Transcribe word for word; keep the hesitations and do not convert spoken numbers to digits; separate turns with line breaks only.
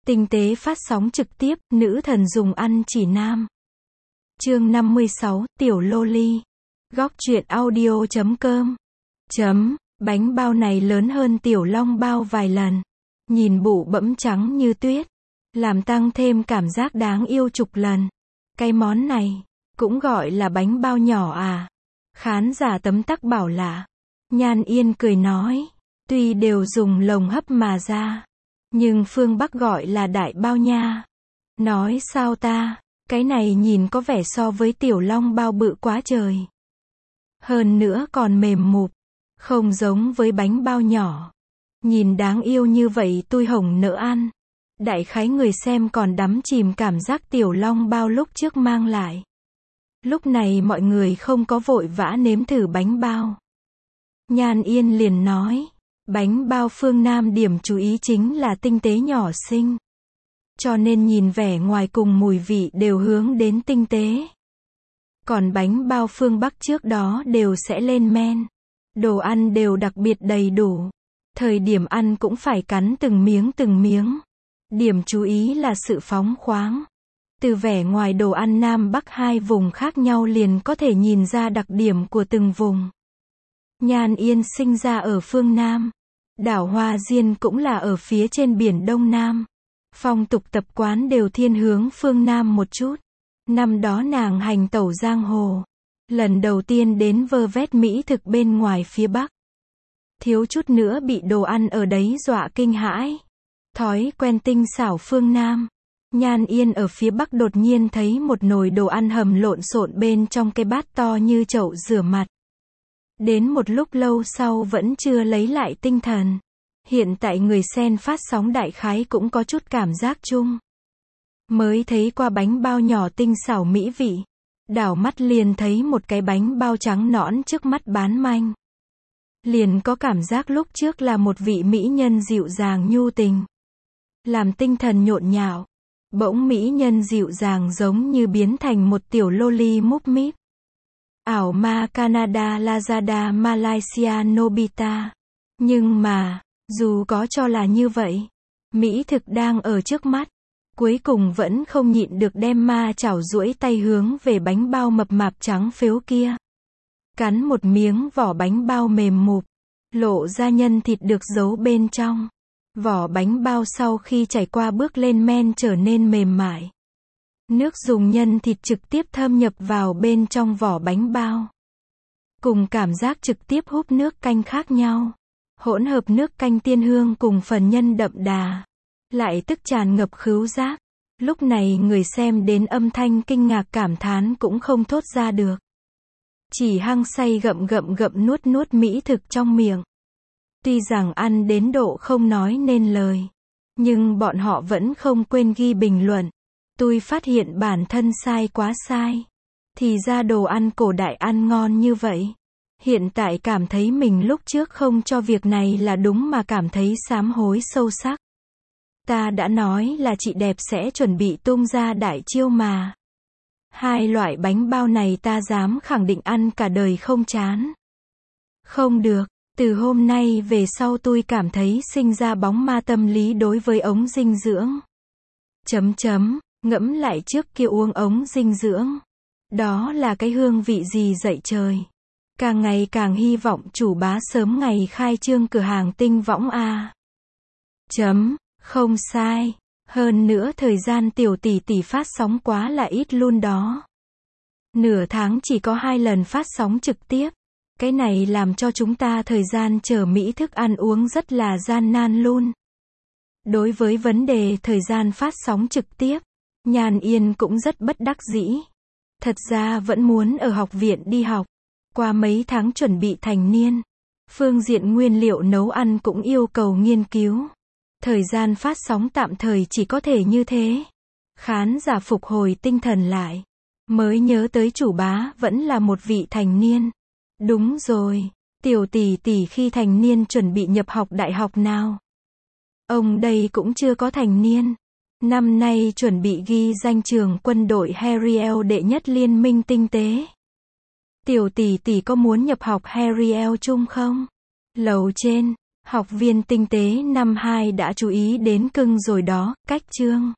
Tinh tế phát sóng trực tiếp, nữ thần dùng ăn chỉ nam. Chương năm mươi sáu, Tiểu Loli. Góc truyện audio chấm com. Chấm, bánh bao này lớn hơn tiểu long bao vài lần. Nhìn bụ bẫm trắng như tuyết. Làm tăng thêm cảm giác đáng yêu chục lần. Cái món này, cũng gọi là bánh bao nhỏ à? Khán giả tấm tắc bảo lạ. Nhan Yên cười nói, tuy đều dùng lồng hấp mà ra, nhưng phương Bắc gọi là đại bao nha. Nói sao ta, cái này nhìn có vẻ so với tiểu long bao bự quá trời. Hơn nữa còn mềm mụp, không giống với bánh bao nhỏ. Nhìn đáng yêu như vậy tôi hổng nỡ ăn. Đại khái người xem còn đắm chìm cảm giác tiểu long bao lúc trước mang lại. Lúc này mọi người không có vội vã nếm thử bánh bao. Nhan Yên liền nói, bánh bao phương Nam điểm chú ý chính là tinh tế nhỏ xinh. Cho nên nhìn vẻ ngoài cùng mùi vị đều hướng đến tinh tế. Còn bánh bao phương Bắc trước đó đều sẽ lên men. Đồ ăn đều đặc biệt đầy đủ. Thời điểm ăn cũng phải cắn từng miếng từng miếng. Điểm chú ý là sự phóng khoáng. Từ vẻ ngoài đồ ăn Nam Bắc hai vùng khác nhau liền có thể nhìn ra đặc điểm của từng vùng. Nhan Yên sinh ra ở phương Nam. Đảo Hoa Diên cũng là ở phía trên biển Đông Nam. Phong tục tập quán đều thiên hướng phương Nam một chút. Năm đó nàng hành tẩu giang hồ. Lần đầu tiên đến vơ vét mỹ thực bên ngoài phía Bắc. Thiếu chút nữa bị đồ ăn ở đấy dọa kinh hãi. Thói quen tinh xảo phương Nam. Nhan Yên ở phía Bắc đột nhiên thấy một nồi đồ ăn hầm lộn xộn bên trong cái bát to như chậu rửa mặt. Đến một lúc lâu sau vẫn chưa lấy lại tinh thần. Hiện tại người xem phát sóng đại khái cũng có chút cảm giác chung. Mới thấy qua bánh bao nhỏ tinh xảo mỹ vị. Đảo mắt liền thấy một cái bánh bao trắng nõn trước mắt bán manh. Liền có cảm giác lúc trước là một vị mỹ nhân dịu dàng nhu tình. Làm tinh thần nhộn nhạo. Bỗng mỹ nhân dịu dàng giống như biến thành một tiểu loli múp míp. Ảo ma Canada Lazada Malaysia Nobita. Nhưng mà, dù có cho là như vậy, mỹ thực đang ở trước mắt. Cuối cùng vẫn không nhịn được đem ma chảo duỗi tay hướng về bánh bao mập mạp trắng phếu kia. Cắn một miếng vỏ bánh bao mềm mụp, lộ ra nhân thịt được giấu bên trong. Vỏ bánh bao sau khi trải qua bước lên men trở nên mềm mại. Nước dùng nhân thịt trực tiếp thâm nhập vào bên trong vỏ bánh bao. Cùng cảm giác trực tiếp húp nước canh khác nhau. Hỗn hợp nước canh tiên hương cùng phần nhân đậm đà. Lại tức tràn ngập khứu giác. Lúc này người xem đến âm thanh kinh ngạc cảm thán cũng không thốt ra được. Chỉ hăng say gậm gậm gậm nuốt nuốt mỹ thực trong miệng. Tuy rằng ăn đến độ không nói nên lời. Nhưng bọn họ vẫn không quên ghi bình luận. Tôi phát hiện bản thân sai quá sai. Thì ra đồ ăn cổ đại ăn ngon như vậy. Hiện tại cảm thấy mình lúc trước không cho việc này là đúng mà cảm thấy sám hối sâu sắc. Ta đã nói là chị đẹp sẽ chuẩn bị tung ra đại chiêu mà. Hai loại bánh bao này ta dám khẳng định ăn cả đời không chán. Không được, từ hôm nay về sau tôi cảm thấy sinh ra bóng ma tâm lý đối với ống dinh dưỡng. Chấm chấm, ngẫm lại trước kia uống ống dinh dưỡng. Đó là cái hương vị gì dậy trời. Càng ngày càng hy vọng chủ bá sớm ngày khai trương cửa hàng tinh võng a. Chấm, không sai. Hơn nữa thời gian tiểu tỷ tỷ phát sóng quá là ít luôn đó. Nửa tháng chỉ có hai lần phát sóng trực tiếp. Cái này làm cho chúng ta thời gian chờ mỹ thức ăn uống rất là gian nan luôn. Đối với vấn đề thời gian phát sóng trực tiếp, Nhan Yên cũng rất bất đắc dĩ. Thật ra vẫn muốn ở học viện đi học. Qua mấy tháng chuẩn bị thành niên. Phương diện nguyên liệu nấu ăn cũng yêu cầu nghiên cứu. Thời gian phát sóng tạm thời chỉ có thể như thế. Khán giả phục hồi tinh thần lại. Mới nhớ tới chủ bá vẫn là một vị thành niên. Đúng rồi, tiểu tỷ tỷ khi thành niên chuẩn bị nhập học đại học nào? Ông đây cũng chưa có thành niên. Năm nay chuẩn bị ghi danh trường quân đội Heriel đệ nhất liên minh tinh tế. Tiểu tỷ tỷ có muốn nhập học Heriel chung không? Lầu trên, Học viên tinh tế năm hai đã chú ý đến cưng rồi đó, cách chương.